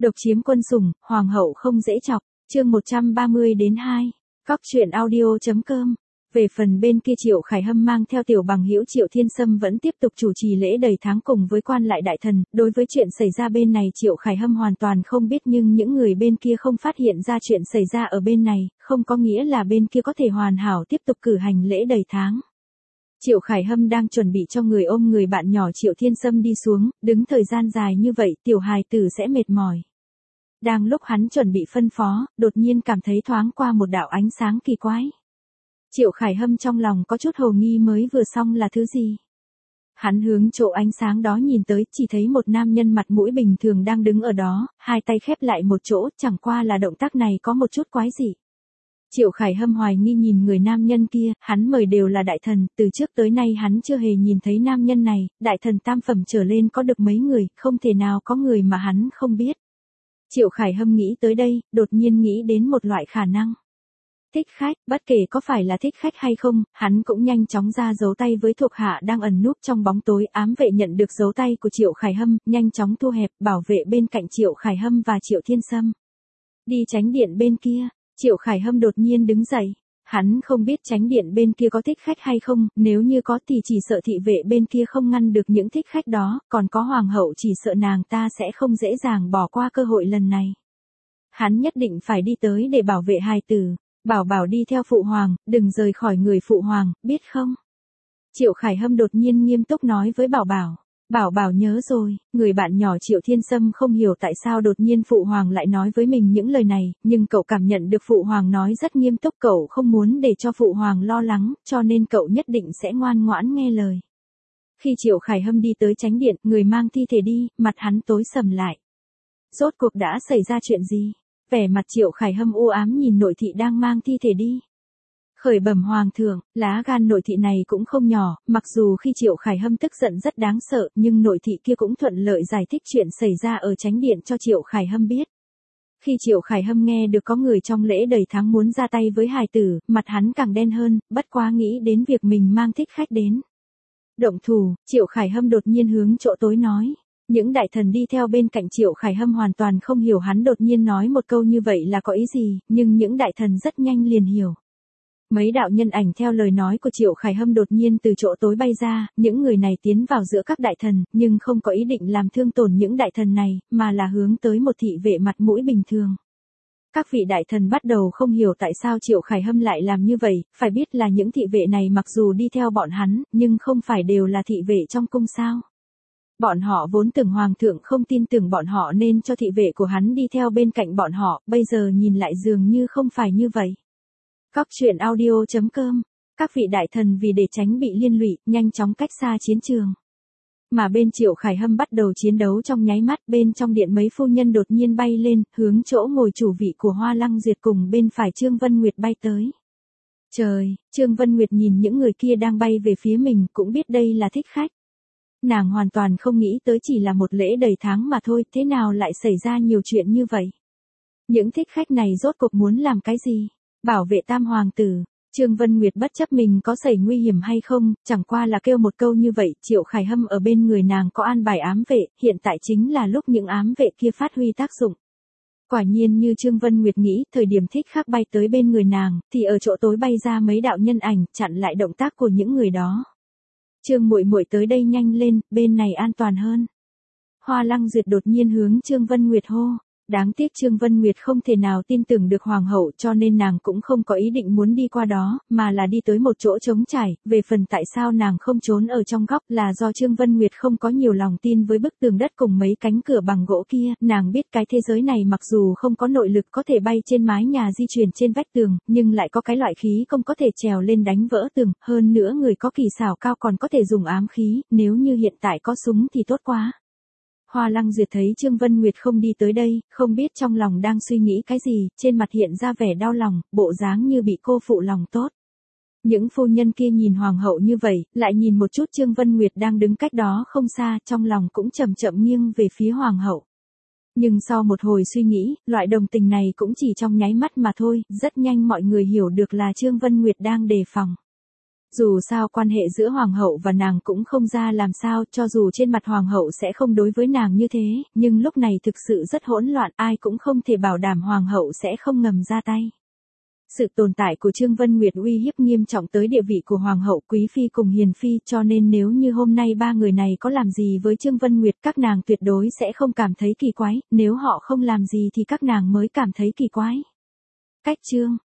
Độc chiếm quân sủng, hoàng hậu không dễ chọc. Chương 130-2. Cóc truyện audio.com. Về phần bên kia Triệu Khải Hâm mang theo tiểu bằng hữu Triệu Thiên Sâm vẫn tiếp tục chủ trì lễ đầy tháng cùng với quan lại đại thần, đối với chuyện xảy ra bên này Triệu Khải Hâm hoàn toàn không biết, nhưng những người bên kia không phát hiện ra chuyện xảy ra ở bên này, không có nghĩa là bên kia có thể hoàn hảo tiếp tục cử hành lễ đầy tháng. Triệu Khải Hâm đang chuẩn bị cho người ôm người bạn nhỏ Triệu Thiên Sâm đi xuống, đứng thời gian dài như vậy tiểu hài tử sẽ mệt mỏi. Đang lúc hắn chuẩn bị phân phó, đột nhiên cảm thấy thoáng qua một đạo ánh sáng kỳ quái. Triệu Khải Hâm trong lòng có chút hồ nghi mới vừa xong là thứ gì. Hắn hướng chỗ ánh sáng đó nhìn tới, chỉ thấy một nam nhân mặt mũi bình thường đang đứng ở đó, hai tay khép lại một chỗ, chẳng qua là động tác này có một chút quái dị. Triệu Khải Hâm hoài nghi nhìn người nam nhân kia, hắn mời đều là đại thần, từ trước tới nay hắn chưa hề nhìn thấy nam nhân này, đại thần tam phẩm trở lên có được mấy người, không thể nào có người mà hắn không biết. Triệu Khải Hâm nghĩ tới đây, đột nhiên nghĩ đến một loại khả năng. Thích khách, bất kể có phải là thích khách hay không, hắn cũng nhanh chóng ra dấu tay với thuộc hạ đang ẩn núp trong bóng tối. Ám vệ nhận được dấu tay của Triệu Khải Hâm, nhanh chóng thu hẹp, bảo vệ bên cạnh Triệu Khải Hâm và Triệu Thiên Sâm. Đi tránh điện bên kia, Triệu Khải Hâm đột nhiên đứng dậy. Hắn không biết tránh điện bên kia có thích khách hay không, nếu như có thì chỉ sợ thị vệ bên kia không ngăn được những thích khách đó, còn có hoàng hậu chỉ sợ nàng ta sẽ không dễ dàng bỏ qua cơ hội lần này. Hắn nhất định phải đi tới để bảo vệ hài tử. Bảo Bảo đi theo phụ hoàng, đừng rời khỏi người phụ hoàng, biết không? Triệu Khải Hâm đột nhiên nghiêm túc nói với Bảo Bảo. Bảo Bảo nhớ rồi, người bạn nhỏ Triệu Thiên Sâm không hiểu tại sao đột nhiên phụ hoàng lại nói với mình những lời này, nhưng cậu cảm nhận được phụ hoàng nói rất nghiêm túc, cậu không muốn để cho phụ hoàng lo lắng, cho nên cậu nhất định sẽ ngoan ngoãn nghe lời. Khi Triệu Khải Hâm đi tới tránh điện, người mang thi thể đi, mặt hắn tối sầm lại. Rốt cuộc đã xảy ra chuyện gì? Vẻ mặt Triệu Khải Hâm u ám nhìn nội thị đang mang thi thể đi. Khởi bẩm hoàng thượng, lá gan nội thị này cũng không nhỏ, mặc dù khi Triệu Khải Hâm tức giận rất đáng sợ, nhưng nội thị kia cũng thuận lợi giải thích chuyện xảy ra ở tránh điện cho Triệu Khải Hâm biết. Khi Triệu Khải Hâm nghe được có người trong lễ đầy tháng muốn ra tay với hài tử, mặt hắn càng đen hơn, bất quá nghĩ đến việc mình mang thích khách đến. Động thủ, Triệu Khải Hâm đột nhiên hướng chỗ tối nói. Những đại thần đi theo bên cạnh Triệu Khải Hâm hoàn toàn không hiểu hắn đột nhiên nói một câu như vậy là có ý gì, nhưng những đại thần rất nhanh liền hiểu. Mấy đạo nhân ảnh theo lời nói của Triệu Khải Hâm đột nhiên từ chỗ tối bay ra, những người này tiến vào giữa các đại thần, nhưng không có ý định làm thương tổn những đại thần này, mà là hướng tới một thị vệ mặt mũi bình thường. Các vị đại thần bắt đầu không hiểu tại sao Triệu Khải Hâm lại làm như vậy, phải biết là những thị vệ này mặc dù đi theo bọn hắn, nhưng không phải đều là thị vệ trong cung sao. Bọn họ vốn tưởng hoàng thượng không tin tưởng bọn họ nên cho thị vệ của hắn đi theo bên cạnh bọn họ, bây giờ nhìn lại dường như không phải như vậy. Cóc truyện audio.com. Các vị đại thần vì để tránh bị liên lụy, nhanh chóng cách xa chiến trường. Mà bên Triệu Khải Hâm bắt đầu chiến đấu trong nháy mắt, bên trong điện mấy phu nhân đột nhiên bay lên, hướng chỗ ngồi chủ vị của Hoa Lăng Duyệt cùng bên phải Trương Vân Nguyệt bay tới. Trời, Trương Vân Nguyệt nhìn những người kia đang bay về phía mình, cũng biết đây là thích khách. Nàng hoàn toàn không nghĩ tới chỉ là một lễ đầy tháng mà thôi, thế nào lại xảy ra nhiều chuyện như vậy? Những thích khách này rốt cuộc muốn làm cái gì? Bảo vệ tam hoàng tử. Trương Vân Nguyệt bất chấp mình có xảy nguy hiểm hay không, chẳng qua là kêu một câu như vậy, Triệu Khải Hâm ở bên người nàng có an bài ám vệ, hiện tại chính là lúc những ám vệ kia phát huy tác dụng. Quả nhiên như Trương Vân Nguyệt nghĩ, thời điểm thích khách bay tới bên người nàng, thì ở chỗ tối bay ra mấy đạo nhân ảnh, chặn lại động tác của những người đó. Trương muội muội tới đây nhanh lên, bên này an toàn hơn. Hoa Lăng Duyệt đột nhiên hướng Trương Vân Nguyệt hô. Đáng tiếc Trương Vân Nguyệt không thể nào tin tưởng được hoàng hậu cho nên nàng cũng không có ý định muốn đi qua đó, mà là đi tới một chỗ trống trải. Về phần tại sao nàng không trốn ở trong góc là do Trương Vân Nguyệt không có nhiều lòng tin với bức tường đất cùng mấy cánh cửa bằng gỗ kia. Nàng biết cái thế giới này mặc dù không có nội lực có thể bay trên mái nhà di chuyển trên vách tường, nhưng lại có cái loại khí công có thể trèo lên đánh vỡ tường, hơn nữa người có kỳ xảo cao còn có thể dùng ám khí, nếu như hiện tại có súng thì tốt quá. Hoa Lăng Duyệt thấy Trương Vân Nguyệt không đi tới đây, không biết trong lòng đang suy nghĩ cái gì, trên mặt hiện ra vẻ đau lòng, bộ dáng như bị cô phụ lòng tốt. Những phu nhân kia nhìn hoàng hậu như vậy, lại nhìn một chút Trương Vân Nguyệt đang đứng cách đó không xa, trong lòng cũng chậm chậm nghiêng về phía hoàng hậu. Nhưng sau một hồi suy nghĩ, loại đồng tình này cũng chỉ trong nháy mắt mà thôi, rất nhanh mọi người hiểu được là Trương Vân Nguyệt đang đề phòng. Dù sao quan hệ giữa hoàng hậu và nàng cũng không ra làm sao, cho dù trên mặt hoàng hậu sẽ không đối với nàng như thế, nhưng lúc này thực sự rất hỗn loạn, ai cũng không thể bảo đảm hoàng hậu sẽ không ngầm ra tay. Sự tồn tại của Trương Vân Nguyệt uy hiếp nghiêm trọng tới địa vị của hoàng hậu, quý phi cùng hiền phi, cho nên nếu như hôm nay ba người này có làm gì với Trương Vân Nguyệt, các nàng tuyệt đối sẽ không cảm thấy kỳ quái, nếu họ không làm gì thì các nàng mới cảm thấy kỳ quái. Cách chương